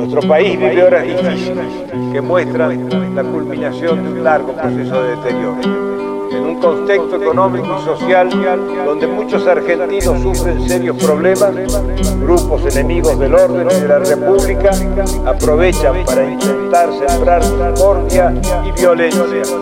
Nuestro país vive horas difíciles que muestran la culminación de un largo proceso de deterioro. En un contexto económico y social donde muchos argentinos sufren serios problemas, grupos enemigos del orden y de la República aprovechan para intentar sembrar discordia y violencia.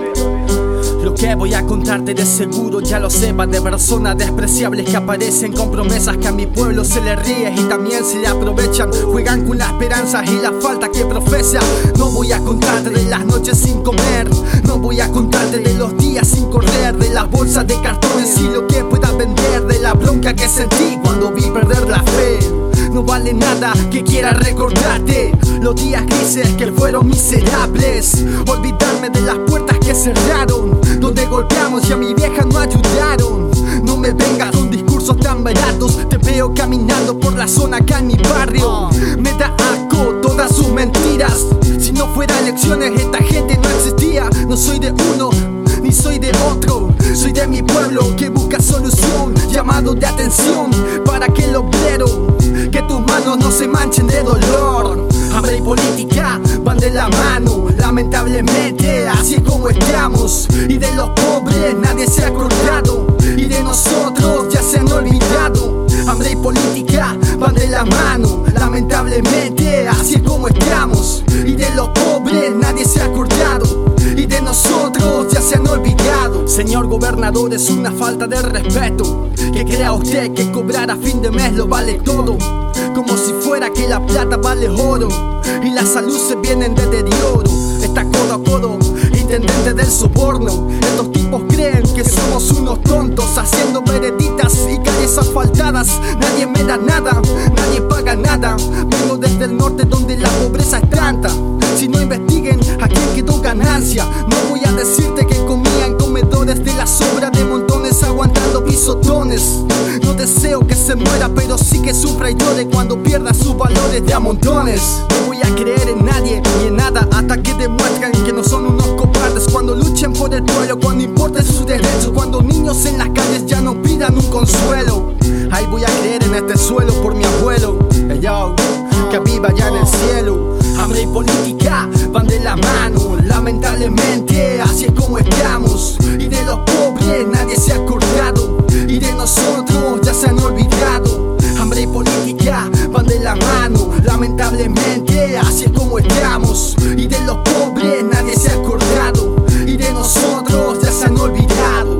Lo que voy a contarte de seguro ya lo sepas, de personas despreciables que aparecen con promesas que a mi pueblo se le ríe y también se le aprovechan. Juegan con las esperanzas y la falta que profesa. No voy a contarte de las noches sin comer, no voy a contarte de los días sin correr, de las bolsas de cartones y lo que pueda vender, de la bronca que sentí cuando vi perder la fe. No vale nada que quiera recordarte los días grises que fueron miserables, olvidarme de las puertas que cerraron, donde golpeamos y a mi vieja no ayudaron. No me vengas con discursos tan baratos, te veo caminando por la zona acá en mi barrio. Me da asco todas sus mentiras, si no fuera elecciones esta gente no existía. No soy de uno ni soy de otro, soy de mi pueblo que busca solución, llamado de atención para que el obrero, que tus manos no se manchen de dolor. Hambre y política van de la mano, lamentablemente así es como estamos. Y de los pobres nadie se ha acordado, y de nosotros ya se han olvidado. Hambre y política van de la mano, lamentablemente así es como estamos. Y de los pobres nadie se ha acordado, y de nosotros ya se han olvidado. Señor gobernador, es una falta de respeto que crea usted que cobrar a fin de mes lo vale todo, como si fuera que la plata vale oro y la salud se viene en deterioro. Está codo a codo, intendente del soborno. Estos tipos creen que somos unos tontos, haciendo vereditas y calles asfaltadas. Nadie me da nada, nadie paga nada. Vengo desde el norte donde la pobreza es tanta. Si no investiguen a quién quedó ganancia, no voy a decirte que comía en comedores de la sobra de montones, aguantando pisotones. No deseo que se muera, pero sí que sufra y llore cuando pierda sus valores de a montones. No voy a creer en nadie ni en nada hasta que demuestren que no son unos cobardes. Cuando luchen por el pueblo, cuando importen sus derechos, cuando niños en las calles ya no pidan un consuelo. Ahí voy a creer en este suelo por mi abuelo, yo, que viva allá en el cielo. Hambre y política van de la mano, lamentablemente así es como estamos. Y de los pobres nadie se ha acordado, y de nosotros ya se han olvidado. Hambre y política van de la mano, lamentablemente así es como estamos. Y de los pobres nadie se ha acordado, y de nosotros ya se han olvidado.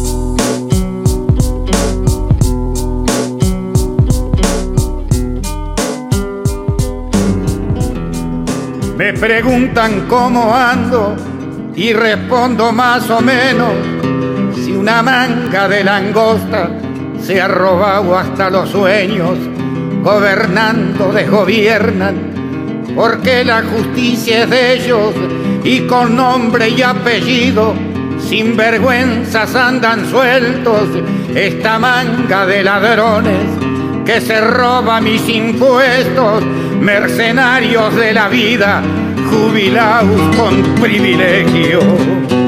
Me preguntan cómo ando y respondo más o menos. Si una manga de langosta se ha robado hasta los sueños, gobernando desgobiernan, porque la justicia es de ellos y con nombre y apellido, sin vergüenzas andan sueltos. Esta manga de ladrones que se roba mis impuestos, mercenarios de la vida, jubilados con privilegio.